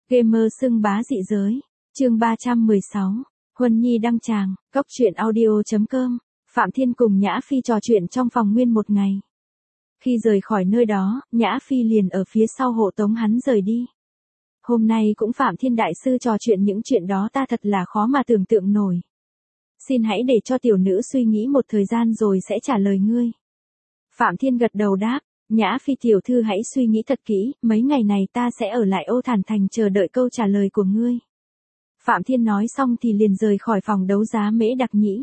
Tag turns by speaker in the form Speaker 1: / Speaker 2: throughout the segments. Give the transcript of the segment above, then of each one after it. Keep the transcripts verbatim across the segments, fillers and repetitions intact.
Speaker 1: Gamer xưng bá dị giới. Chương ba trăm mười sáu. Huân Nhi đăng tràng. Cốc truyện audio chấm com. Phạm Thiên cùng Nhã Phi trò chuyện trong phòng nguyên một ngày. Khi rời khỏi nơi đó, Nhã Phi liền ở phía sau hộ tống hắn rời đi. Hôm nay cũng Phạm Thiên đại sư trò chuyện những chuyện đó ta thật là khó mà tưởng tượng nổi. Xin hãy để cho tiểu nữ suy nghĩ một thời gian rồi sẽ trả lời ngươi. Phạm Thiên gật đầu đáp. Nhã Phi tiểu thư hãy suy nghĩ thật kỹ, mấy ngày này ta sẽ ở lại Ô Thản Thành chờ đợi câu trả lời của ngươi. Phạm Thiên nói xong thì liền rời khỏi phòng đấu giá Mễ Đặc Nhĩ.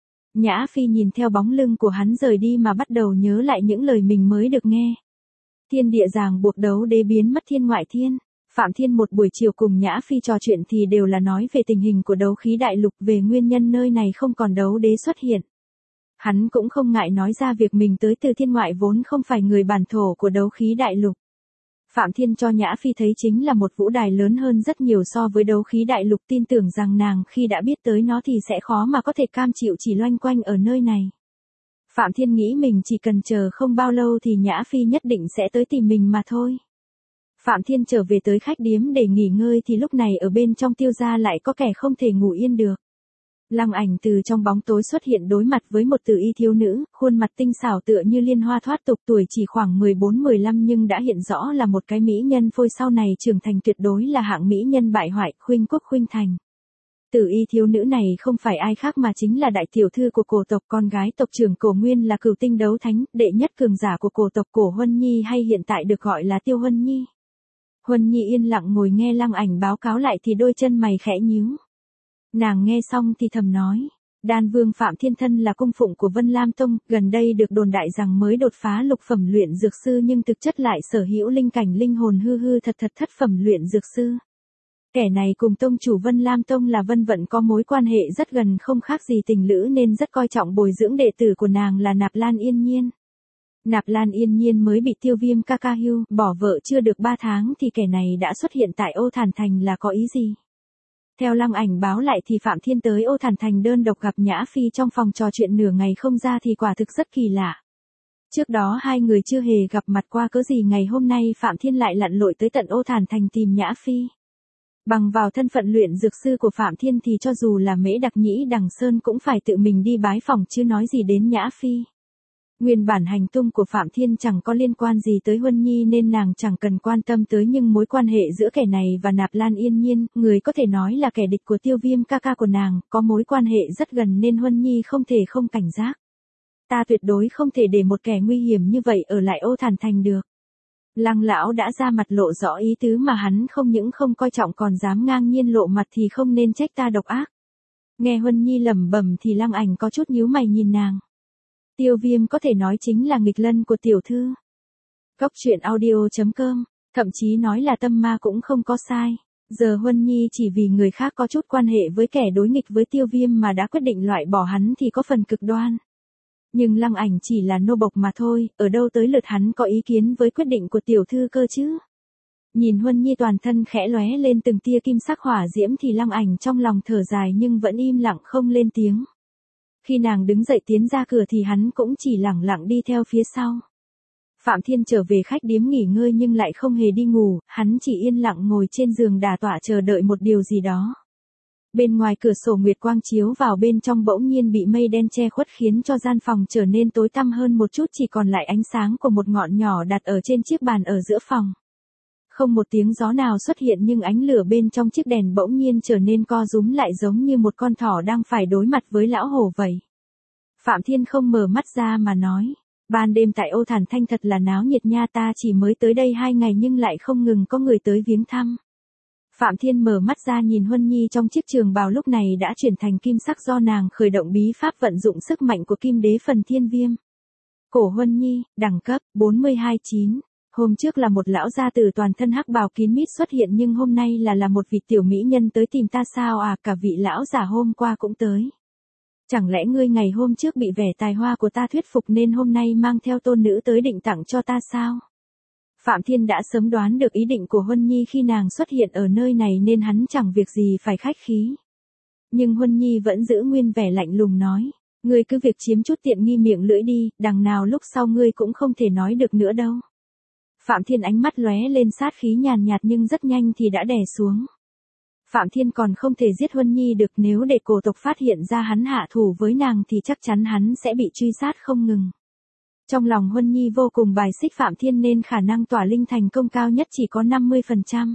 Speaker 1: Nhã Phi nhìn theo bóng lưng của hắn rời đi mà bắt đầu nhớ lại những lời mình mới được nghe. Thiên địa ràng buộc đấu đế biến mất thiên ngoại thiên. Phạm Thiên một buổi chiều cùng Nhã Phi trò chuyện thì đều là nói về tình hình của đấu khí đại lục, về nguyên nhân nơi này không còn đấu đế xuất hiện. Hắn cũng không ngại nói ra việc mình tới từ thiên ngoại vốn không phải người bản thổ của đấu khí đại lục. Phạm Thiên cho Nhã Phi thấy chính là một vũ đài lớn hơn rất nhiều so với đấu khí đại lục, tin tưởng rằng nàng khi đã biết tới nó thì sẽ khó mà có thể cam chịu chỉ loanh quanh ở nơi này. Phạm Thiên nghĩ mình chỉ cần chờ không bao lâu thì Nhã Phi nhất định sẽ tới tìm mình mà thôi. Phạm Thiên trở về tới khách điếm để nghỉ ngơi thì lúc này ở bên trong Tiêu gia lại có kẻ không thể ngủ yên được. Lăng Ảnh từ trong bóng tối xuất hiện đối mặt với một tử y thiếu nữ, khuôn mặt tinh xảo tựa như liên hoa thoát tục, tuổi chỉ khoảng mười bốn mười lăm nhưng đã hiện rõ là một cái mỹ nhân phôi sau này trưởng thành tuyệt đối là hạng mỹ nhân bại hoại, khuynh quốc khuynh thành. Tử y thiếu nữ này không phải ai khác mà chính là đại tiểu thư của cổ tộc, con gái tộc trưởng Cổ Nguyên, là cửu tinh đấu thánh, đệ nhất cường giả của cổ tộc Cổ Huân Nhi, hay hiện tại được gọi là Tiêu Huân Nhi. Huân Nhi yên lặng ngồi nghe Lăng Ảnh báo cáo lại thì đôi chân mày khẽ nhíu. Nàng nghe xong thì thầm nói, Đan Vương Phạm Thiên thân là cung phụng của Vân Lam Tông, gần đây được đồn đại rằng mới đột phá lục phẩm luyện dược sư nhưng thực chất lại sở hữu linh cảnh linh hồn hư hư thật thật thất phẩm luyện dược sư. Kẻ này cùng tông chủ Vân Lam Tông là Vân Vận có mối quan hệ rất gần, không khác gì tình lữ, nên rất coi trọng bồi dưỡng đệ tử của nàng là Nạp Lan Yên Nhiên. Nạp Lan Yên Nhiên mới bị Tiêu Viêm ca ca hưu, bỏ vợ chưa được ba tháng thì kẻ này đã xuất hiện tại Ô Thản Thành là có ý gì? Theo Lăng Ảnh báo lại thì Phạm Thiên tới Ô Thản Thành đơn độc gặp Nhã Phi trong phòng trò chuyện nửa ngày không ra thì quả thực rất kỳ lạ. Trước đó hai người chưa hề gặp mặt qua cớ gì ngày hôm nay Phạm Thiên lại lặn lội tới tận Ô Thản Thành tìm Nhã Phi. Bằng vào thân phận luyện dược sư của Phạm Thiên thì cho dù là Mễ Đặc Nhĩ Đằng Sơn cũng phải tự mình đi bái phỏng chứ nói gì đến Nhã Phi. Nguyên bản hành tung của Phạm Thiên chẳng có liên quan gì tới Huân Nhi nên nàng chẳng cần quan tâm tới, nhưng mối quan hệ giữa kẻ này và Nạp Lan Yên Nhiên, người có thể nói là kẻ địch của Tiêu Viêm ca ca của nàng, có mối quan hệ rất gần nên Huân Nhi không thể không cảnh giác. Ta tuyệt đối không thể để một kẻ nguy hiểm như vậy ở lại Ô Thản Thành được. Lăng lão đã ra mặt lộ rõ ý tứ mà hắn không những không coi trọng còn dám ngang nhiên lộ mặt thì không nên trách ta độc ác. Nghe Huân Nhi lẩm bẩm thì Lăng Ảnh có chút nhíu mày nhìn nàng. Tiêu Viêm có thể nói chính là nghịch lân của tiểu thư. Cốc truyện audio chấm com, thậm chí nói là tâm ma cũng không có sai. Giờ Huân Nhi chỉ vì người khác có chút quan hệ với kẻ đối nghịch với Tiêu Viêm mà đã quyết định loại bỏ hắn thì có phần cực đoan. Nhưng Lăng Ảnh chỉ là nô bộc mà thôi, ở đâu tới lượt hắn có ý kiến với quyết định của tiểu thư cơ chứ. Nhìn Huân Nhi toàn thân khẽ lóe lên từng tia kim sắc hỏa diễm thì Lăng Ảnh trong lòng thở dài nhưng vẫn im lặng không lên tiếng. Khi nàng đứng dậy tiến ra cửa thì hắn cũng chỉ lẳng lặng đi theo phía sau. Phạm Thiên trở về khách điếm nghỉ ngơi nhưng lại không hề đi ngủ, hắn chỉ yên lặng ngồi trên giường đả tọa chờ đợi một điều gì đó. Bên ngoài cửa sổ nguyệt quang chiếu vào bên trong bỗng nhiên bị mây đen che khuất khiến cho gian phòng trở nên tối tăm hơn một chút, chỉ còn lại ánh sáng của một ngọn nhỏ đặt ở trên chiếc bàn ở giữa phòng. Không một tiếng gió nào xuất hiện nhưng ánh lửa bên trong chiếc đèn bỗng nhiên trở nên co rúm lại giống như một con thỏ đang phải đối mặt với lão hổ vậy. Phạm Thiên không mở mắt ra mà nói, ban đêm tại Ô Thản Thanh thật là náo nhiệt nha, ta chỉ mới tới đây hai ngày nhưng lại không ngừng có người tới viếng thăm. Phạm Thiên mở mắt ra nhìn Huân Nhi trong chiếc trường bào lúc này đã chuyển thành kim sắc do nàng khởi động bí pháp vận dụng sức mạnh của kim đế phần thiên viêm. Cổ Huân Nhi, đẳng cấp bốn mươi hai chín. Hôm trước là một lão gia tử toàn thân hắc bào kín mít xuất hiện nhưng hôm nay là là một vị tiểu mỹ nhân tới tìm ta sao à, cả vị lão già hôm qua cũng tới. Chẳng lẽ ngươi ngày hôm trước bị vẻ tài hoa của ta thuyết phục nên hôm nay mang theo tôn nữ tới định tặng cho ta sao? Phạm Thiên đã sớm đoán được ý định của Huân Nhi khi nàng xuất hiện ở nơi này nên hắn chẳng việc gì phải khách khí. Nhưng Huân Nhi vẫn giữ nguyên vẻ lạnh lùng nói, ngươi cứ việc chiếm chút tiện nghi miệng lưỡi đi, đằng nào lúc sau ngươi cũng không thể nói được nữa đâu. Phạm Thiên ánh mắt lóe lên sát khí nhàn nhạt nhưng rất nhanh thì đã đè xuống. Phạm Thiên còn không thể giết Huân Nhi được, nếu để cổ tộc phát hiện ra hắn hạ thủ với nàng thì chắc chắn hắn sẽ bị truy sát không ngừng. Trong lòng Huân Nhi vô cùng bài xích Phạm Thiên nên khả năng tỏa linh thành công cao nhất chỉ có năm mươi phần trăm.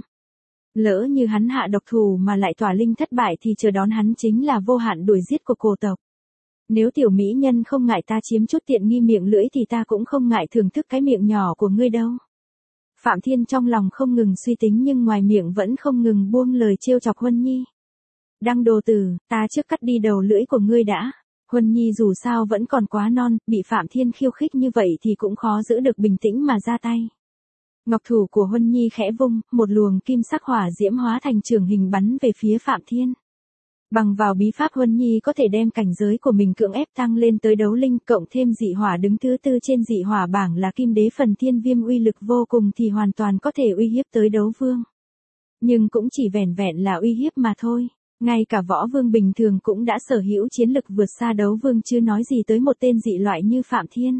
Speaker 1: Lỡ như hắn hạ độc thủ mà lại tỏa linh thất bại thì chờ đón hắn chính là vô hạn đuổi giết của cổ tộc. Nếu tiểu mỹ nhân không ngại ta chiếm chút tiện nghi miệng lưỡi thì ta cũng không ngại thưởng thức cái miệng nhỏ của ngươi đâu. Phạm Thiên trong lòng không ngừng suy tính nhưng ngoài miệng vẫn không ngừng buông lời trêu chọc Huân Nhi. Đăng đồ tử, ta trước cắt đi đầu lưỡi của ngươi đã. Huân Nhi dù sao vẫn còn quá non, bị Phạm Thiên khiêu khích như vậy thì cũng khó giữ được bình tĩnh mà ra tay. Ngọc thủ của Huân Nhi khẽ vung, một luồng kim sắc hỏa diễm hóa thành trường hình bắn về phía Phạm Thiên. Bằng vào bí pháp Huân Nhi có thể đem cảnh giới của mình cưỡng ép tăng lên tới đấu linh, cộng thêm dị hỏa đứng thứ tư trên dị hỏa bảng là kim đế phần thiên viêm uy lực vô cùng thì hoàn toàn có thể uy hiếp tới đấu vương. Nhưng cũng chỉ vẻn vẹn là uy hiếp mà thôi, ngay cả võ vương bình thường cũng đã sở hữu chiến lực vượt xa đấu vương chứ nói gì tới một tên dị loại như Phạm Thiên.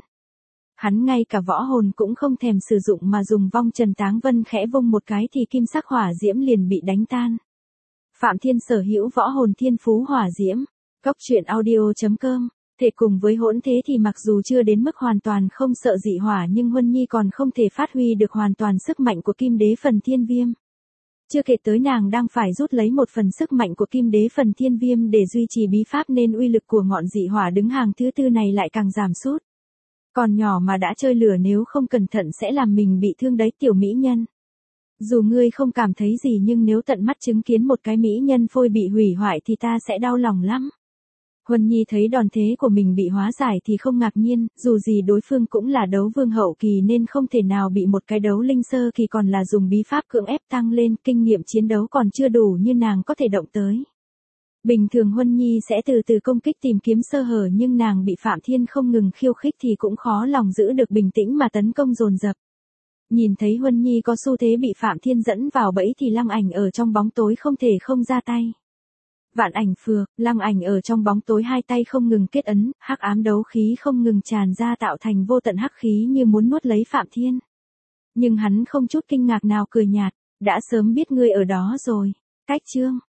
Speaker 1: Hắn ngay cả võ hồn cũng không thèm sử dụng mà dùng vong trần táng vân khẽ vung một cái thì kim sắc hỏa diễm liền bị đánh tan. Phạm Thiên sở hữu võ hồn thiên phú hỏa diễm. Cốc truyện audio chấm com. Thể cùng với hỗn thế thì mặc dù chưa đến mức hoàn toàn không sợ dị hỏa nhưng Huân Nhi còn không thể phát huy được hoàn toàn sức mạnh của kim đế phần thiên viêm. Chưa kể tới nàng đang phải rút lấy một phần sức mạnh của kim đế phần thiên viêm để duy trì bí pháp nên uy lực của ngọn dị hỏa đứng hàng thứ tư này lại càng giảm sút. Còn nhỏ mà đã chơi lửa nếu không cẩn thận sẽ làm mình bị thương đấy tiểu mỹ nhân. Dù ngươi không cảm thấy gì nhưng nếu tận mắt chứng kiến một cái mỹ nhân phôi bị hủy hoại thì ta sẽ đau lòng lắm. Huân Nhi thấy đòn thế của mình bị hóa giải thì không ngạc nhiên, dù gì đối phương cũng là đấu vương hậu kỳ nên không thể nào bị một cái đấu linh sơ kỳ còn là dùng bí pháp cưỡng ép tăng lên, kinh nghiệm chiến đấu còn chưa đủ như nàng có thể động tới. Bình thường Huân Nhi sẽ từ từ công kích tìm kiếm sơ hở nhưng nàng bị Phạm Thiên không ngừng khiêu khích thì cũng khó lòng giữ được bình tĩnh mà tấn công dồn dập. Nhìn thấy Huân Nhi có xu thế bị Phạm Thiên dẫn vào bẫy thì Lăng Ảnh ở trong bóng tối không thể không ra tay. Vạn ảnh phược, Lăng Ảnh ở trong bóng tối hai tay không ngừng kết ấn, hắc ám đấu khí không ngừng tràn ra tạo thành vô tận hắc khí như muốn nuốt lấy Phạm Thiên. Nhưng hắn không chút kinh ngạc nào cười nhạt, đã sớm biết ngươi ở đó rồi. Cách chương